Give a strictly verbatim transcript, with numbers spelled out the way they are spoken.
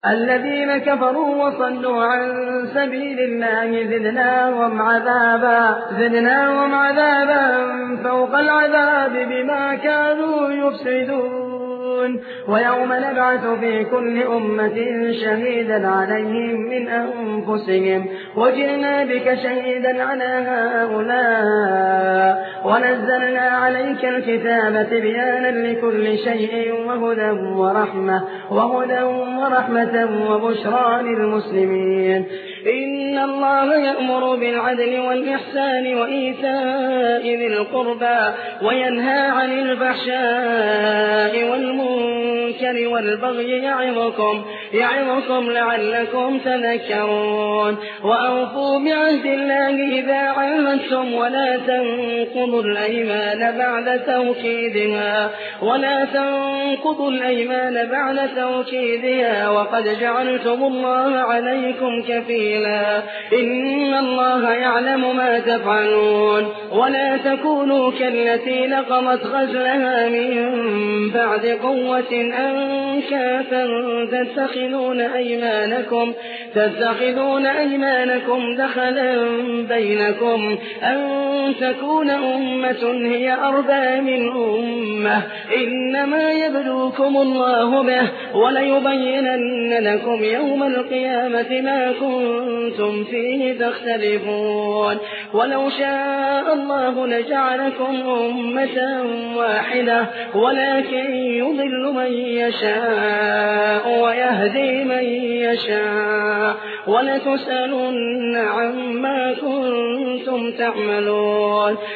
الذين كفروا وصدوا عن سبيل الله زدناهم عذابا زدناهم عذابا فوق العذاب بما كانوا يفسدون. ويوم نبعث في كل أمة شهيدا عليهم من أنفسهم وجئنا بك شهيدا على هؤلاء ونزلنا عليك الكتاب تبيانا لكل شيء وهدى ورحمة وهدى ورحمة وبشرى للمسلمين. إن الله يأمر بالعدل والإحسان وإيتاء ذي القربى وينهى عن الفحشاء والمنكر والبغي يعظكم يعظكم لعلكم تذكرون. وأوفوا بعهد الله إذا عاهدتم ولا تنقضوا الأيمان بعد توكيدها ولا تنقضوا الأيمان بعد توكيدها وقد جعلتم الله عليكم كفيلا. إن الله يعلم ما تفعلون. ولا تكونوا كالتي نقضت غزلها من بعد قوة أنكاثا تتخذون أيمانكم تتخذون أيمانكم دخلا بينكم أن تكون أمة هي أربى من أمة إنما يبلوكم الله به وليبينن لكم يوم القيامة ما كنتم فيه تختلفون. ولو شاء الله لجعلكم أمة واحدة ولكن يضل من يشاء ويهدي من يشاء ولتسألن عما كنتم تعملون.